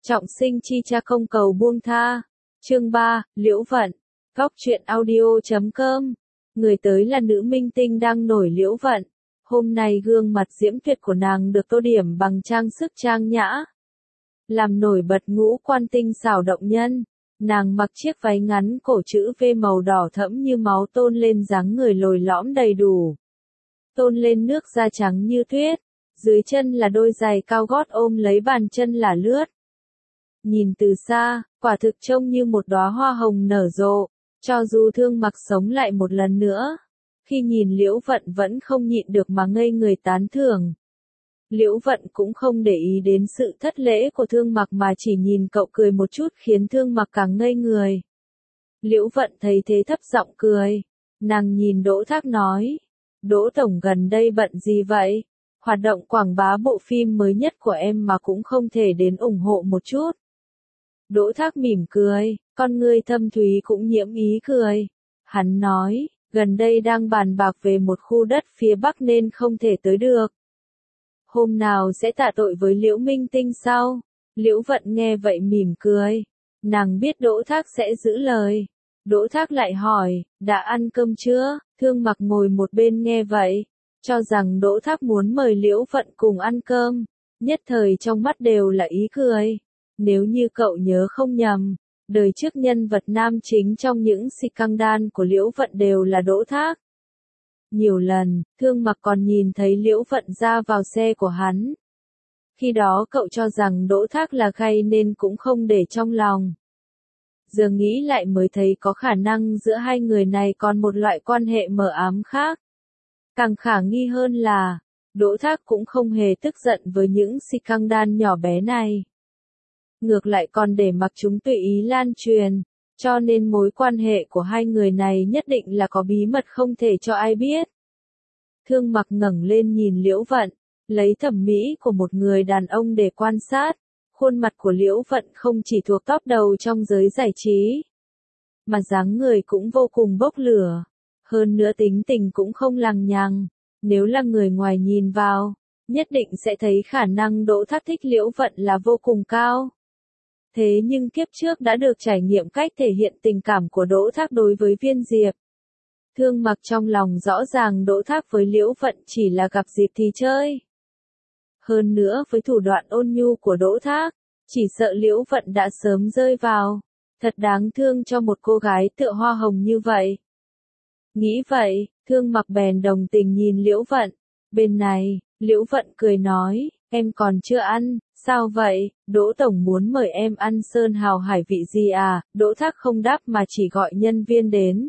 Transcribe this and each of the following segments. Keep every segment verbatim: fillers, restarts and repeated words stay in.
Trọng sinh chi cha không cầu buông tha. Chương ba, Liễu Vận. Góc truyện audio chấm com. Người tới là nữ minh tinh đang nổi Liễu Vận. Hôm nay gương mặt diễm tuyệt của nàng được tô điểm bằng trang sức trang nhã, làm nổi bật ngũ quan tinh xảo động nhân. Nàng mặc chiếc váy ngắn cổ chữ V màu đỏ thẫm như máu tôn lên dáng người lồi lõm đầy đủ. Tôn lên nước da trắng như tuyết. Dưới chân là đôi giày cao gót ôm lấy bàn chân là lướt. Nhìn từ xa, quả thực trông như một đóa hoa hồng nở rộ, cho dù Thương Mặc sống lại một lần nữa. Khi nhìn Liễu Vận vẫn không nhịn được mà ngây người tán thưởng. Liễu Vận cũng không để ý đến sự thất lễ của Thương Mặc mà chỉ nhìn cậu cười một chút khiến Thương Mặc càng ngây người. Liễu Vận thấy thế thấp giọng cười. Nàng nhìn Đỗ Thác nói. Đỗ Tổng gần đây bận gì vậy? Hoạt động quảng bá bộ phim mới nhất của em mà cũng không thể đến ủng hộ một chút. Đỗ Thác mỉm cười, con ngươi thâm thúy cũng nhiễm ý cười. Hắn nói, gần đây đang bàn bạc về một khu đất phía Bắc nên không thể tới được. Hôm nào sẽ tạ tội với Liễu Minh Tinh sau. Liễu Vận nghe vậy mỉm cười. Nàng biết Đỗ Thác sẽ giữ lời. Đỗ Thác lại hỏi, đã ăn cơm chưa? Thương Mặc ngồi một bên nghe vậy, cho rằng Đỗ Thác muốn mời Liễu Vận cùng ăn cơm. Nhất thời trong mắt đều là ý cười. Nếu như cậu nhớ không nhầm, đời trước nhân vật nam chính trong những scandal của Liễu Vận đều là Đỗ Thác. Nhiều lần, Thương Mặc còn nhìn thấy Liễu Vận ra vào xe của hắn. Khi đó cậu cho rằng Đỗ Thác là gay nên cũng không để trong lòng. Giờ nghĩ lại mới thấy có khả năng giữa hai người này còn một loại quan hệ mờ ám khác. Càng khả nghi hơn là, Đỗ Thác cũng không hề tức giận với những scandal nhỏ bé này. Ngược lại còn để mặc chúng tùy ý lan truyền, cho nên mối quan hệ của hai người này nhất định là có bí mật không thể cho ai biết. Thương Mặc ngẩng lên nhìn Liễu Vận, lấy thẩm mỹ của một người đàn ông để quan sát. Khuôn mặt của Liễu Vận không chỉ thuộc top đầu trong giới giải trí, mà dáng người cũng vô cùng bốc lửa. Hơn nữa tính tình cũng không lằng nhằng. Nếu là người ngoài nhìn vào, nhất định sẽ thấy khả năng Đỗ Thác thích Liễu Vận là vô cùng cao. Thế nhưng kiếp trước đã được trải nghiệm cách thể hiện tình cảm của Đỗ Thác đối với Viên Diệp. Thương Mặc trong lòng rõ ràng Đỗ Thác với Liễu Vận chỉ là gặp dịp thì chơi. Hơn nữa với thủ đoạn ôn nhu của Đỗ Thác, chỉ sợ Liễu Vận đã sớm rơi vào. Thật đáng thương cho một cô gái tựa hoa hồng như vậy. Nghĩ vậy, Thương Mặc bèn đồng tình nhìn Liễu Vận. Bên này, Liễu Vận cười nói, em còn chưa ăn, sao vậy? Đỗ Tổng muốn mời em ăn sơn hào hải vị gì à? Đỗ Thác không đáp mà chỉ gọi nhân viên đến.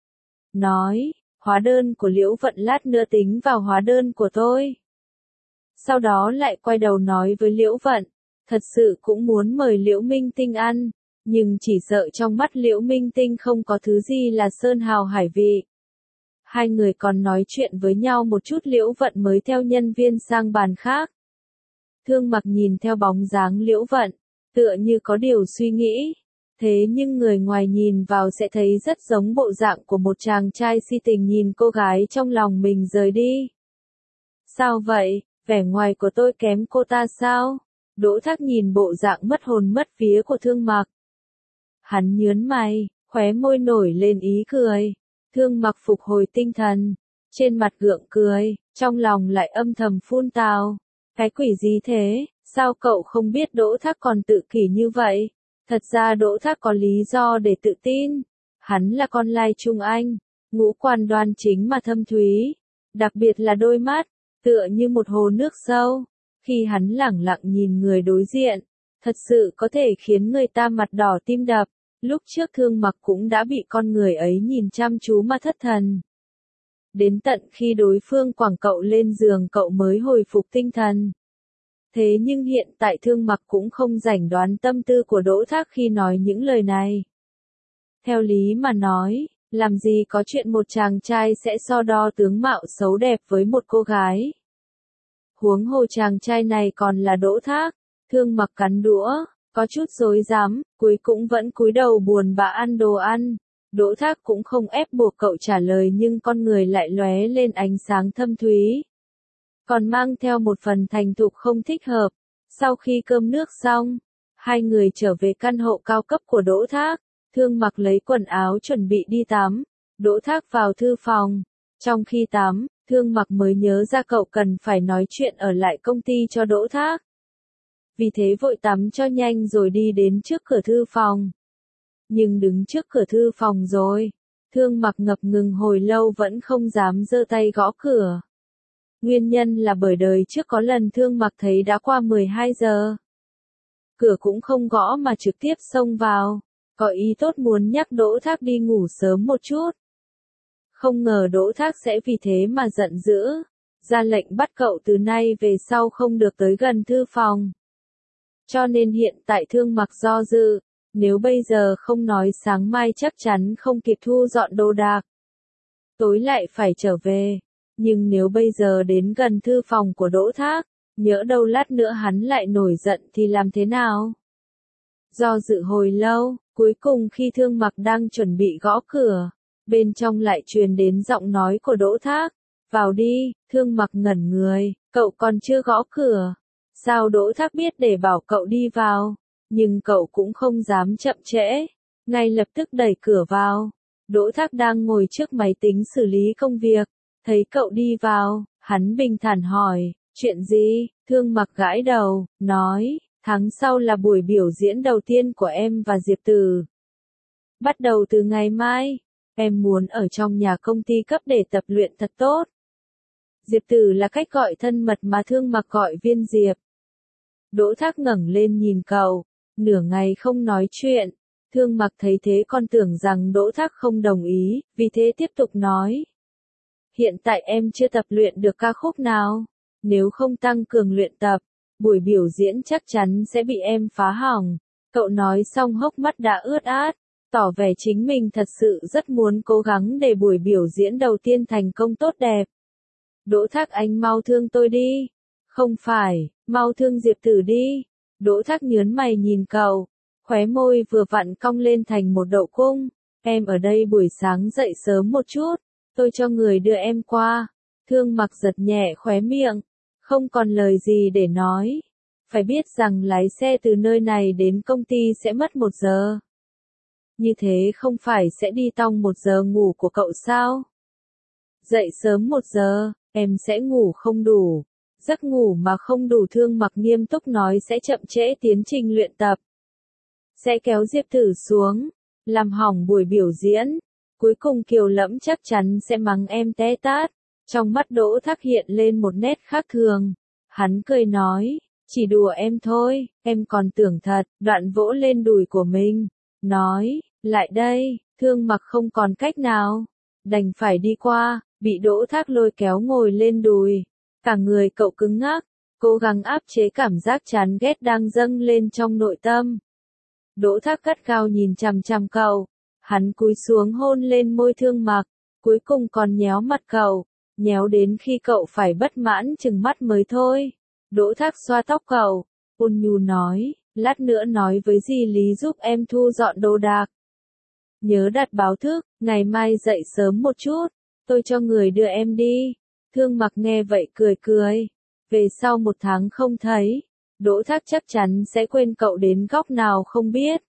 Nói, hóa đơn của Liễu Vận lát nữa tính vào hóa đơn của tôi. Sau đó lại quay đầu nói với Liễu Vận, thật sự cũng muốn mời Liễu Minh Tinh ăn, nhưng chỉ sợ trong mắt Liễu Minh Tinh không có thứ gì là sơn hào hải vị. Hai người còn nói chuyện với nhau một chút Liễu Vận mới theo nhân viên sang bàn khác. Thương Mặc nhìn theo bóng dáng Liễu Vận, tựa như có điều suy nghĩ. Thế nhưng người ngoài nhìn vào sẽ thấy rất giống bộ dạng của một chàng trai si tình nhìn cô gái trong lòng mình rời đi. Sao vậy, vẻ ngoài của tôi kém cô ta sao? Đỗ Thác nhìn bộ dạng mất hồn mất vía của Thương Mặc. Hắn nhớn mày, khóe môi nổi lên ý cười. Thương Mặc phục hồi tinh thần, trên mặt gượng cười, trong lòng lại âm thầm phun tào. Cái quỷ gì thế, sao cậu không biết Đỗ Thác còn tự kỷ như vậy? Thật ra Đỗ Thác có lý do để tự tin. Hắn là con lai Trung Anh, ngũ quan đoan chính mà thâm thúy. Đặc biệt là đôi mắt, tựa như một hồ nước sâu. Khi hắn lẳng lặng nhìn người đối diện, thật sự có thể khiến người ta mặt đỏ tim đập. Lúc trước Thương Mặc cũng đã bị con người ấy nhìn chăm chú mà thất thần. Đến tận khi đối phương quẳng cậu lên giường cậu mới hồi phục tinh thần. Thế nhưng hiện tại Thương Mặc cũng không rảnh đoán tâm tư của Đỗ Thác khi nói những lời này. Theo lý mà nói, làm gì có chuyện một chàng trai sẽ so đo tướng mạo xấu đẹp với một cô gái. Huống hồ chàng trai này còn là Đỗ Thác. Thương Mặc cắn đũa, có chút rối rắm, cuối cũng vẫn cúi đầu buồn bã ăn đồ ăn. Đỗ Thác cũng không ép buộc cậu trả lời nhưng con người lại lóe lên ánh sáng thâm thúy. Còn mang theo một phần thành thục không thích hợp. Sau khi cơm nước xong, Hai người trở về căn hộ cao cấp của Đỗ Thác, Thương Mặc lấy quần áo chuẩn bị đi tắm, Đỗ Thác vào thư phòng. Trong khi tắm, Thương Mặc mới nhớ ra cậu cần phải nói chuyện ở lại công ty cho Đỗ Thác. Vì thế vội tắm cho nhanh rồi đi đến trước cửa thư phòng. Nhưng đứng trước cửa thư phòng rồi, Thương Mặc ngập ngừng hồi lâu vẫn không dám giơ tay gõ cửa. Nguyên nhân là bởi đời trước có lần Thương Mặc thấy đã qua mười hai giờ. Cửa cũng không gõ mà trực tiếp xông vào, có ý tốt muốn nhắc Đỗ Thác đi ngủ sớm một chút. Không ngờ Đỗ Thác sẽ vì thế mà giận dữ, ra lệnh bắt cậu từ nay về sau không được tới gần thư phòng. Cho nên hiện tại Thương Mặc do dự, nếu bây giờ không nói sáng mai chắc chắn không kịp thu dọn đồ đạc. Tối lại phải trở về, nhưng nếu bây giờ đến gần thư phòng của Đỗ Thác, nhỡ đâu lát nữa hắn lại nổi giận thì làm thế nào? Do dự hồi lâu, cuối cùng khi Thương Mặc đang chuẩn bị gõ cửa, bên trong lại truyền đến giọng nói của Đỗ Thác. Vào đi. Thương Mặc ngẩn người, cậu còn chưa gõ cửa. Sao Đỗ Thác biết để bảo cậu đi vào? Nhưng cậu cũng không dám chậm trễ, ngay lập tức đẩy cửa vào. Đỗ Thác đang ngồi trước máy tính xử lý công việc, thấy cậu đi vào, hắn bình thản hỏi, chuyện gì? Thương Mặc gãi đầu, nói, tháng sau là buổi biểu diễn đầu tiên của em và Diệp Tử. Bắt đầu từ ngày mai, em muốn ở trong nhà công ty cấp để tập luyện thật tốt. Diệp Tử là cách gọi thân mật mà Thương Mặc gọi Viên Diệp. Đỗ Thác ngẩng lên nhìn cậu, nửa ngày không nói chuyện. Thương Mặc thấy thế còn tưởng rằng Đỗ Thác không đồng ý, vì thế tiếp tục nói. Hiện tại em chưa tập luyện được ca khúc nào, nếu không tăng cường luyện tập, buổi biểu diễn chắc chắn sẽ bị em phá hỏng. Cậu nói xong hốc mắt đã ướt át, tỏ vẻ chính mình thật sự rất muốn cố gắng để buổi biểu diễn đầu tiên thành công tốt đẹp. Đỗ Thác, anh mau thương tôi đi. Không phải, mau thương Diệp Tử đi. Đỗ Thác nhớn mày nhìn cậu, khóe môi vừa vặn cong lên thành một đậu cung. Em ở đây buổi sáng dậy sớm một chút, tôi cho người đưa em qua. Thương Mặc giật nhẹ khóe miệng, không còn lời gì để nói. Phải biết rằng lái xe từ nơi này đến công ty sẽ mất một giờ. Như thế không phải sẽ đi tong một giờ ngủ của cậu sao? Dậy sớm một giờ, em sẽ ngủ không đủ. Giấc ngủ mà không đủ, Thương Mặc nghiêm túc nói, sẽ chậm trễ tiến trình luyện tập. Sẽ kéo Diệp Tử xuống, làm hỏng buổi biểu diễn. Cuối cùng Kiều Lẫm chắc chắn sẽ mắng em té tát. Trong mắt Đỗ Thác hiện lên một nét khác thường. Hắn cười nói, chỉ đùa em thôi, em còn tưởng thật. Đoạn vỗ lên đùi của mình, nói, lại đây. Thương Mặc không còn cách nào, đành phải đi qua, bị Đỗ Thác lôi kéo ngồi lên đùi. Cả người cậu cứng ngắc, cố gắng áp chế cảm giác chán ghét đang dâng lên trong nội tâm. Đỗ Thác gắt gao nhìn chằm chằm cậu, hắn cúi xuống hôn lên môi Thương Mặc, cuối cùng còn nhéo mặt cậu, nhéo đến khi cậu phải bất mãn chừng mắt mới thôi. Đỗ Thác xoa tóc cậu, ôn nhu nói, lát nữa nói với dì Lý giúp em thu dọn đồ đạc. Nhớ đặt báo thức, ngày mai dậy sớm một chút, tôi cho người đưa em đi. Thương Mặc nghe vậy cười cười, về sau một tháng không thấy, Đỗ Thác chắc chắn sẽ quên cậu đến góc nào không biết.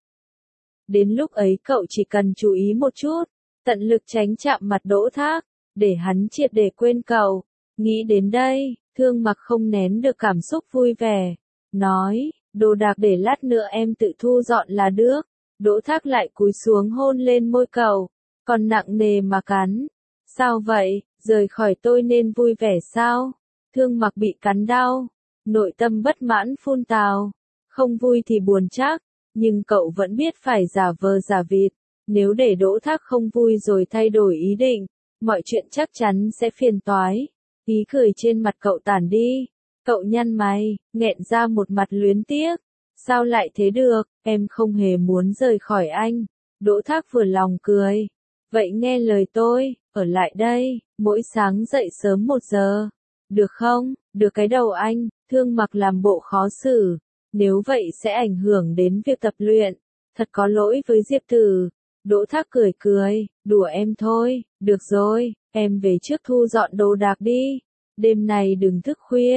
Đến lúc ấy cậu chỉ cần chú ý một chút, tận lực tránh chạm mặt Đỗ Thác, để hắn triệt để quên cậu. Nghĩ đến đây, Thương Mặc không nén được cảm xúc vui vẻ, nói, đồ đạc để lát nữa em tự thu dọn là được. Đỗ Thác lại cúi xuống hôn lên môi cậu, còn nặng nề mà cắn. Sao vậy, rời khỏi tôi nên vui vẻ sao? Thương Mặc bị cắn đau, nội tâm bất mãn phun tào, không vui thì buồn chắc, nhưng cậu vẫn biết phải giả vờ giả vịt, nếu để Đỗ Thác không vui rồi thay đổi ý định, mọi chuyện chắc chắn sẽ phiền toái. Ý cười trên mặt cậu tản đi, cậu nhăn mày, nghẹn ra một mặt luyến tiếc. Sao lại thế được, em không hề muốn rời khỏi anh. Đỗ Thác vừa lòng cười. Vậy nghe lời tôi, ở lại đây, mỗi sáng dậy sớm một giờ. Được không? Được cái đầu anh. Thương Mặc làm bộ khó xử. Nếu vậy sẽ ảnh hưởng đến việc tập luyện. Thật có lỗi với Diệp Tử. Đỗ Thác cười cười, đùa em thôi. Được rồi, em về trước thu dọn đồ đạc đi. Đêm này đừng thức khuya.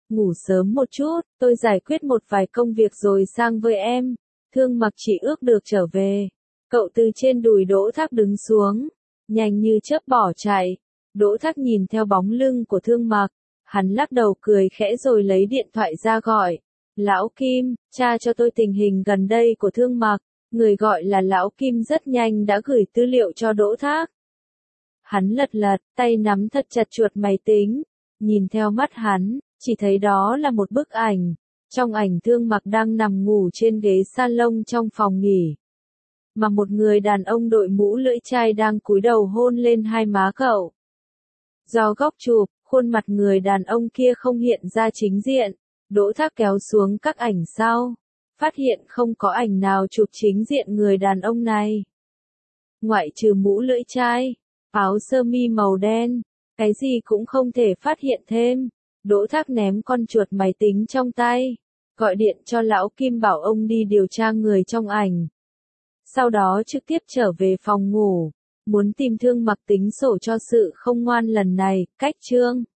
ngủ sớm một chút, tôi giải quyết một vài công việc rồi sang với em. Thương Mặc chỉ ước được trở về. Cậu từ trên đùi Đỗ Thác đứng xuống, nhanh như chớp bỏ chạy. Đỗ Thác nhìn theo bóng lưng của Thương Mặc, hắn lắc đầu cười khẽ rồi lấy điện thoại ra gọi. Lão Kim, tra cho tôi tình hình gần đây của Thương Mặc. Người gọi là Lão Kim rất nhanh đã gửi tư liệu cho Đỗ Thác. Hắn lật lật, tay nắm thật chặt chuột máy tính, nhìn theo mắt hắn, chỉ thấy đó là một bức ảnh. Trong ảnh Thương Mặc đang nằm ngủ trên ghế salon trong phòng nghỉ. Mà một người đàn ông đội mũ lưỡi chai đang cúi đầu hôn lên hai má cậu. Do góc chụp, khuôn mặt người đàn ông kia không hiện ra chính diện. Đỗ Thác kéo xuống các ảnh sau, phát hiện không có ảnh nào chụp chính diện người đàn ông này. Ngoại trừ mũ lưỡi chai, áo sơ mi màu đen, cái gì cũng không thể phát hiện thêm. Đỗ Thác ném con chuột máy tính trong tay, gọi điện cho Lão Kim bảo ông đi điều tra người trong ảnh. Sau đó trực tiếp trở về phòng ngủ, muốn tìm Thương Mặc tính sổ cho sự không ngoan lần này. Cách chương